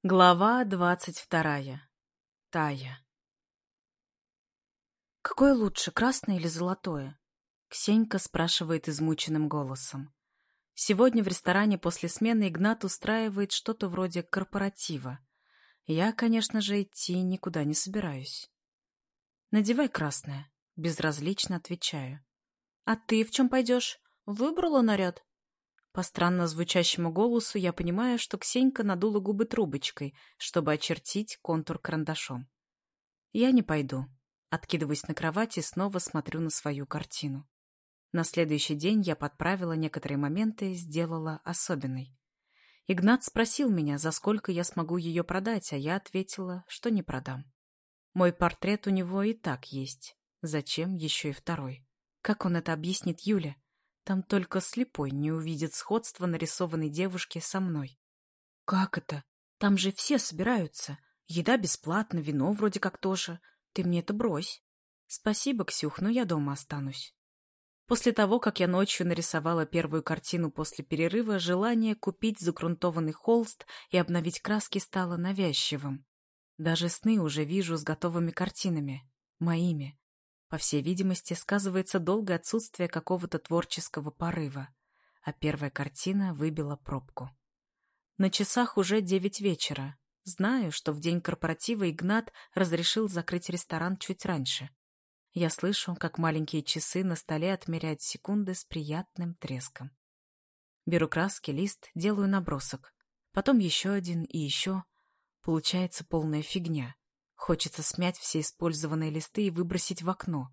Глава 22. Тая. «Какое лучше, красное или золотое?» Ксенька спрашивает измученным голосом. Сегодня в ресторане после смены Игнат устраивает что-то вроде корпоратива. Я, конечно же, идти никуда не собираюсь. «Надевай красное», — безразлично отвечаю. «А ты в чем пойдешь? Выбрала наряд?» По странно звучащему голосу я понимаю, что Ксенька надула губы трубочкой, чтобы очертить контур карандашом. Я не пойду. Откидываюсь на кровати и снова смотрю на свою картину. На следующий день я подправила некоторые моменты и сделала особенной. Игнат спросил меня, за сколько я смогу ее продать, а я ответила, что не продам. Мой портрет у него и так есть. Зачем еще и второй? Как он это объяснит Юле? Там только слепой не увидит сходства нарисованной девушки со мной. Как это? Там же все собираются. Еда бесплатна, вино вроде как тоже. Ты мне это брось. Спасибо, Ксюх, но я дома останусь. После того, как я ночью нарисовала первую картину после перерыва, желание купить загрунтованный холст и обновить краски стало навязчивым. Даже сны уже вижу с готовыми картинами. Моими. По всей видимости, сказывается долгое отсутствие какого-то творческого порыва. А первая картина выбила пробку. На часах уже 9 вечера. Знаю, что в день корпоратива Игнат разрешил закрыть ресторан чуть раньше. Я слышу, как маленькие часы на столе отмеряют секунды с приятным треском. Беру краски, лист, делаю набросок. Потом еще один и еще. Получается полная фигня. Хочется смять все использованные листы и выбросить в окно.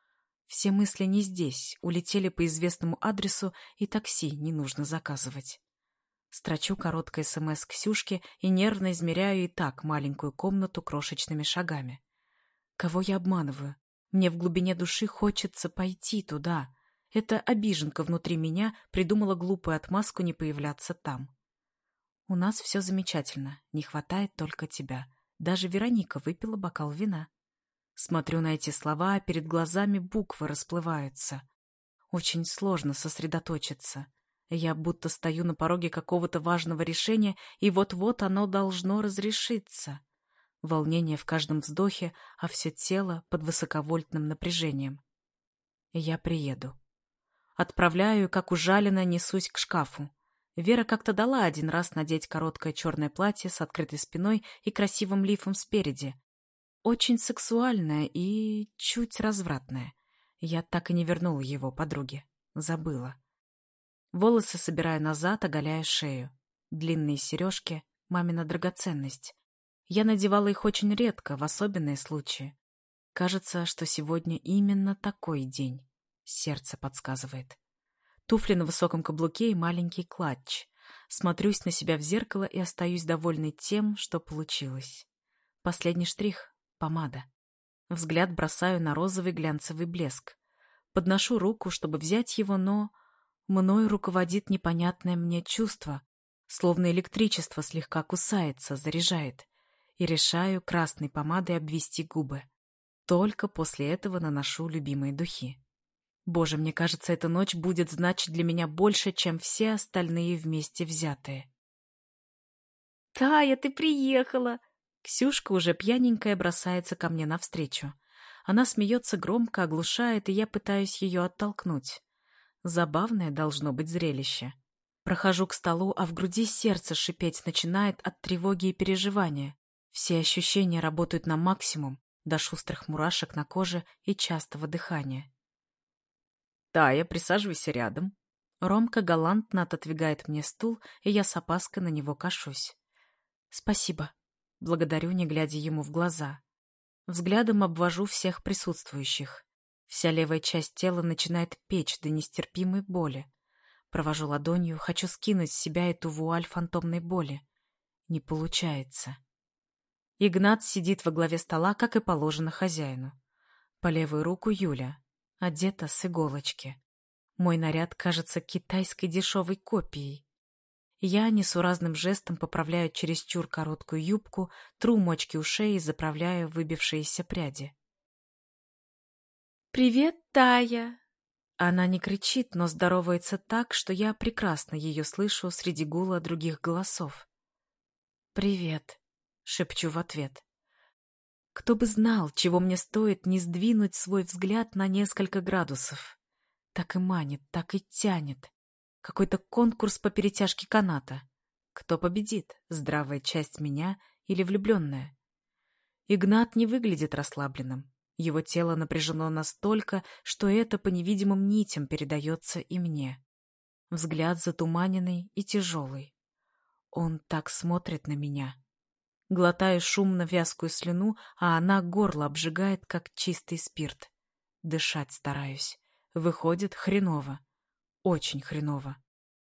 Все мысли не здесь, улетели по известному адресу, и такси не нужно заказывать. Строчу короткое СМС Ксюшке и нервно измеряю и так маленькую комнату крошечными шагами. Кого я обманываю? Мне в глубине души хочется пойти туда. Эта обиженка внутри меня придумала глупую отмазку не появляться там. У нас все замечательно, не хватает только тебя. Даже Вероника выпила бокал вина. Смотрю на эти слова, а перед глазами буквы расплываются. Очень сложно сосредоточиться. Я будто стою на пороге какого-то важного решения, и вот-вот оно должно разрешиться. Волнение в каждом вздохе, а все тело под высоковольтным напряжением. Я приеду. Отправляю, как ужаленно, несусь к шкафу. Вера как-то дала один раз надеть короткое черное платье с открытой спиной и красивым лифом спереди. Очень сексуальное и чуть развратное. Я так и не вернула его подруге. Забыла. Волосы собираю назад, оголяя шею. Длинные сережки — мамина драгоценность. Я надевала их очень редко, в особенные случаи. Кажется, что сегодня именно такой день. Сердце подсказывает. Туфли на высоком каблуке и маленький клатч. Смотрюсь на себя в зеркало и остаюсь довольной тем, что получилось. Последний штрих — помада. Взгляд бросаю на розовый глянцевый блеск. Подношу руку, чтобы взять его, но мною руководит непонятное мне чувство, словно электричество слегка кусается, заряжает, и решаю красной помадой обвести губы. Только после этого наношу любимые духи. Боже, мне кажется, эта ночь будет значить для меня больше, чем все остальные вместе взятые. «Тая, ты приехала!» Ксюшка, уже пьяненькая, бросается ко мне навстречу. Она смеется громко, оглушает, и я пытаюсь ее оттолкнуть. Забавное должно быть зрелище. Прохожу к столу, а в груди сердце шипеть начинает от тревоги и переживания. Все ощущения работают на максимум, до шустрых мурашек на коже и частого дыхания. «Тая, присаживайся рядом». Ромка галантно отодвигает мне стул, и я с опаской на него кашусь. «Спасибо». Благодарю, не глядя ему в глаза. Взглядом обвожу всех присутствующих. Вся левая часть тела начинает печь до нестерпимой боли. Провожу ладонью, хочу скинуть с себя эту вуаль фантомной боли. Не получается. Игнат сидит во главе стола, как и положено хозяину. По левую руку Юля, одета с иголочки. Мой наряд кажется китайской дешевой копией. Я несуразным жестом поправляю чересчур короткую юбку, тру мочки ушей и заправляю выбившиеся пряди. «Привет, Тая!» Она не кричит, но здоровается так, что я прекрасно ее слышу среди гула других голосов. «Привет!» шепчу в ответ. Кто бы знал, чего мне стоит не сдвинуть свой взгляд на несколько градусов. Так и манит, так и тянет. Какой-то конкурс по перетяжке каната. Кто победит, здравая часть меня или влюбленная? Игнат не выглядит расслабленным. Его тело напряжено настолько, что это по невидимым нитям передается и мне. Взгляд затуманенный и тяжелый. Он так смотрит на меня. Глотаю шумно вязкую слюну, а она горло обжигает, как чистый спирт. Дышать стараюсь. Выходит хреново. Очень хреново.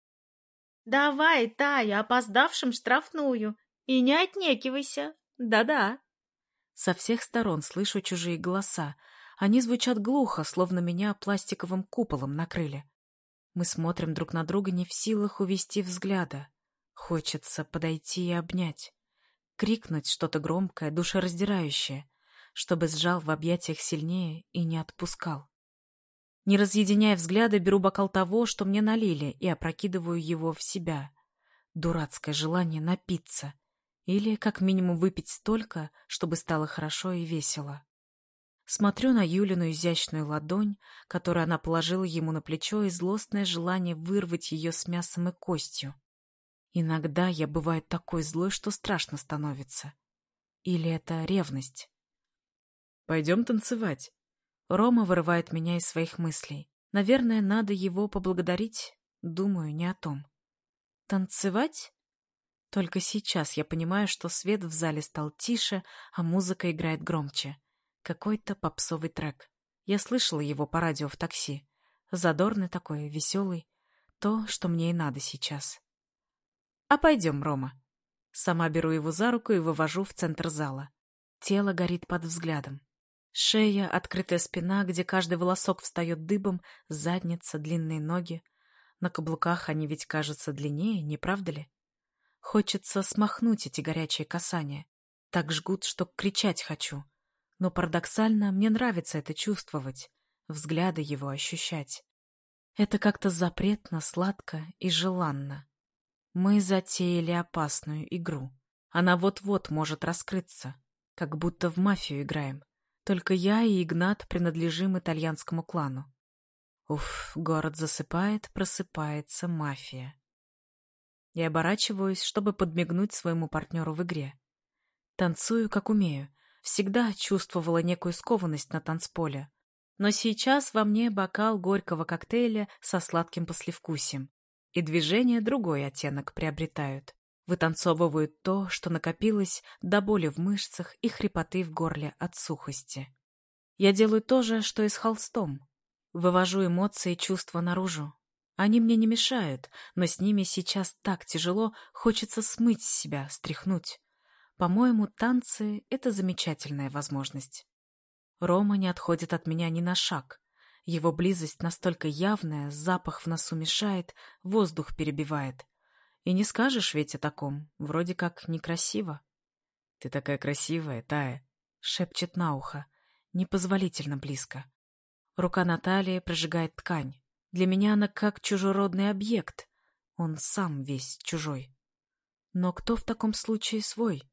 Давай, Тая, опоздавшим штрафную. И не отнекивайся. Да-да. Со всех сторон слышу чужие голоса. Они звучат глухо, словно меня пластиковым куполом накрыли. Мы смотрим друг на друга, не в силах увести взгляда. Хочется подойти и обнять. Крикнуть что-то громкое, душераздирающее, чтобы сжал в объятиях сильнее и не отпускал. Не разъединяя взгляда, беру бокал того, что мне налили, и опрокидываю его в себя. Дурацкое желание напиться. Или, как минимум, выпить столько, чтобы стало хорошо и весело. Смотрю на Юлину изящную ладонь, которую она положила ему на плечо, и злостное желание вырвать ее с мясом и костью. Иногда я бываю такой злой, что страшно становится. Или это ревность? «Пойдем танцевать». Рома вырывает меня из своих мыслей. Наверное, надо его поблагодарить. Думаю, не о том. Танцевать? Только сейчас я понимаю, что свет в зале стал тише, а музыка играет громче. Какой-то попсовый трек. Я слышала его по радио в такси. Задорный такой, веселый. То, что мне и надо сейчас. «А пойдем, Рома». Сама беру его за руку и вывожу в центр зала. Тело горит под взглядом. Шея, открытая спина, где каждый волосок встает дыбом, задница, длинные ноги. На каблуках они ведь кажутся длиннее, не правда ли? Хочется смахнуть эти горячие касания. Так жгут, что кричать хочу. Но парадоксально мне нравится это чувствовать, взгляды его ощущать. Это как-то запретно, сладко и желанно. Мы затеяли опасную игру. Она вот-вот может раскрыться, как будто в мафию играем. Только я и Игнат принадлежим итальянскому клану. Уф, город засыпает, просыпается мафия. Я оборачиваюсь, чтобы подмигнуть своему партнеру в игре. Танцую, как умею. Всегда чувствовала некую скованность на танцполе. Но сейчас во мне бокал горького коктейля со сладким послевкусием. И движения другой оттенок приобретают. Вытанцовывают то, что накопилось до боли в мышцах и хрипоты в горле от сухости. Я делаю то же, что и с холстом. Вывожу эмоции и чувства наружу. Они мне не мешают, но с ними сейчас так тяжело, хочется смыть с себя, стряхнуть. По-моему, танцы — это замечательная возможность. Рома не отходит от меня ни на шаг. Его близость настолько явная, запах в носу мешает, воздух перебивает. И не скажешь ведь о таком, вроде как некрасиво. «Ты такая красивая, Тая», — шепчет на ухо, непозволительно близко. Рука Натальи прожигает ткань. Для меня она как чужеродный объект. Он сам весь чужой. Но кто в таком случае свой?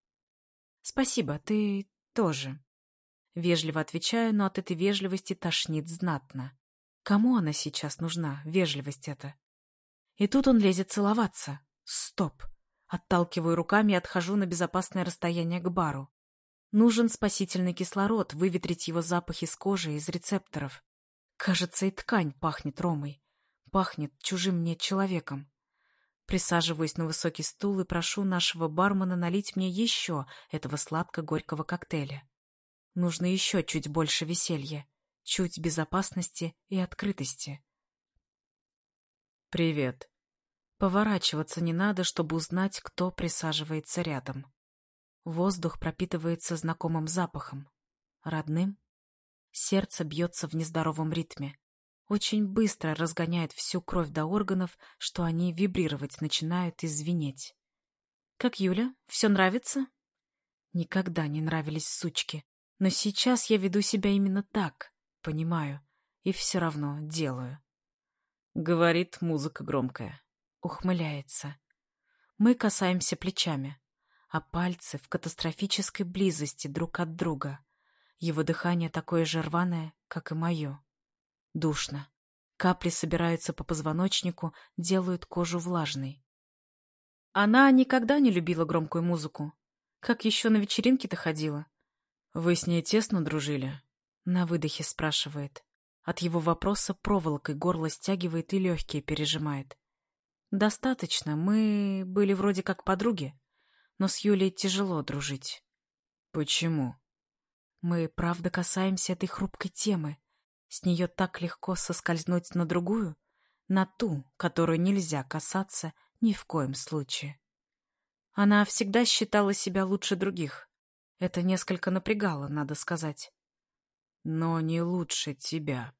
«Спасибо, ты тоже». Вежливо отвечаю, но от этой вежливости тошнит знатно. Кому она сейчас нужна, вежливость эта? И тут он лезет целоваться. Стоп. Отталкиваю руками и отхожу на безопасное расстояние к бару. Нужен спасительный кислород, выветрить его запахи с кожи из рецепторов. Кажется, и ткань пахнет Ромой. Пахнет чужим мне человеком. Присаживаюсь на высокий стул и прошу нашего бармена налить мне еще этого сладко-горького коктейля. Нужно еще чуть больше веселья, чуть безопасности и открытости. «Привет». Поворачиваться не надо, чтобы узнать, кто присаживается рядом. Воздух пропитывается знакомым запахом. Родным. Сердце бьется в нездоровом ритме. Очень быстро разгоняет всю кровь до органов, что они вибрировать начинают и звенеть. «Как Юля? Все нравится?» Никогда не нравились сучки. Но сейчас я веду себя именно так, понимаю, и все равно делаю. Говорит, музыка громкая. Ухмыляется. Мы касаемся плечами. а пальцы в катастрофической близости друг от друга. Его дыхание такое же рваное, как и мое. Душно. Капли собираются по позвоночнику, делают кожу влажной. Она никогда не любила громкую музыку. Как еще на вечеринки-то ходила? «Вы с ней тесно дружили?» На выдохе спрашивает. От его вопроса проволокой горло стягивает и легкие пережимает. «Достаточно. Мы были вроде как подруги, но с Юлей тяжело дружить». «Почему?» «Мы правда касаемся этой хрупкой темы. С нее так легко соскользнуть на другую, на ту, которую нельзя касаться ни в коем случае. Она всегда считала себя лучше других. Это несколько напрягало, надо сказать. Но не лучше тебя».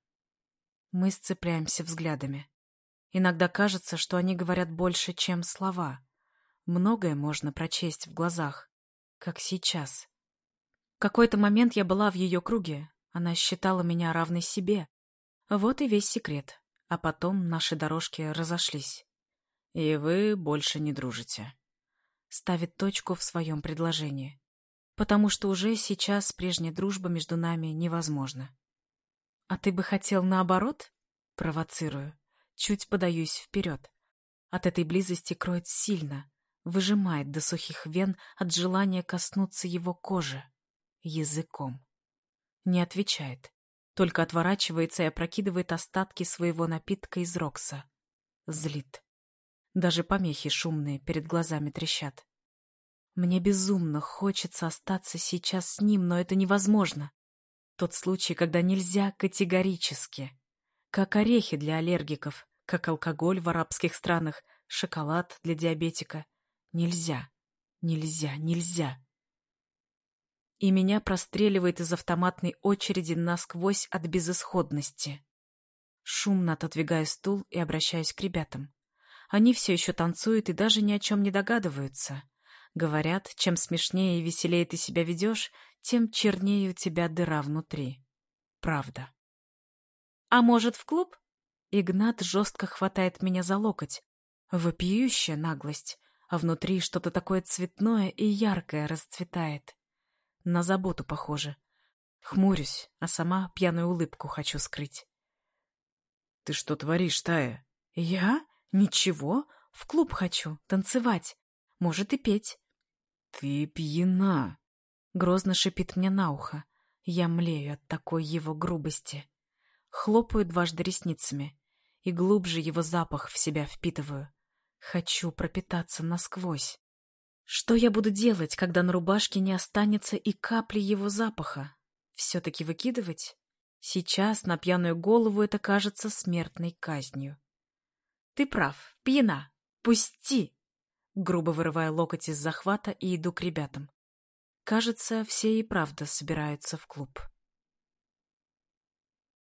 Мы сцепляемся взглядами. Иногда кажется, что они говорят больше, чем слова. Многое можно прочесть в глазах, как сейчас. В какой-то момент я была в ее круге. Она считала меня равной себе. Вот и весь секрет. А потом наши дорожки разошлись. И вы больше не дружите. Ставит точку в своем предложении. Потому что уже сейчас прежняя дружба между нами невозможна. «А ты бы хотел наоборот?» Провоцирую. Чуть подаюсь вперед. От этой близости кроет сильно, выжимает до сухих вен от желания коснуться его кожи. Языком. Не отвечает. Только отворачивается и опрокидывает остатки своего напитка из Рокса. Злит. Даже помехи шумные перед глазами трещат. Мне безумно хочется остаться сейчас с ним, но это невозможно. Тот случай, когда нельзя категорически. Как орехи для аллергиков, как алкоголь в арабских странах, шоколад для диабетика. Нельзя, нельзя, нельзя. И меня простреливает из автоматной очереди насквозь от безысходности. Шумно отодвигаю стул и обращаюсь к ребятам. Они все еще танцуют и даже ни о чем не догадываются. Говорят, чем смешнее и веселее ты себя ведешь, тем чернее у тебя дыра внутри. Правда. «А может, в клуб?» Игнат жестко хватает меня за локоть. Вопиющая наглость, а внутри что-то такое цветное и яркое расцветает. На заботу похоже. Хмурюсь, а сама пьяную улыбку хочу скрыть. «Ты что творишь, Тая?» «Я? Ничего. В клуб хочу, танцевать. Может, и петь». «Ты пьяна!» Грозно шипит мне на ухо. Я млею от такой его грубости. Хлопаю дважды ресницами и глубже его запах в себя впитываю. Хочу пропитаться насквозь. Что я буду делать, когда на рубашке не останется и капли его запаха? Все-таки выкидывать? Сейчас на пьяную голову это кажется смертной казнью. Ты прав, пьяна. Пусти! Грубо вырываю локоть из захвата и иду к ребятам. Кажется, все и правда собираются в клуб.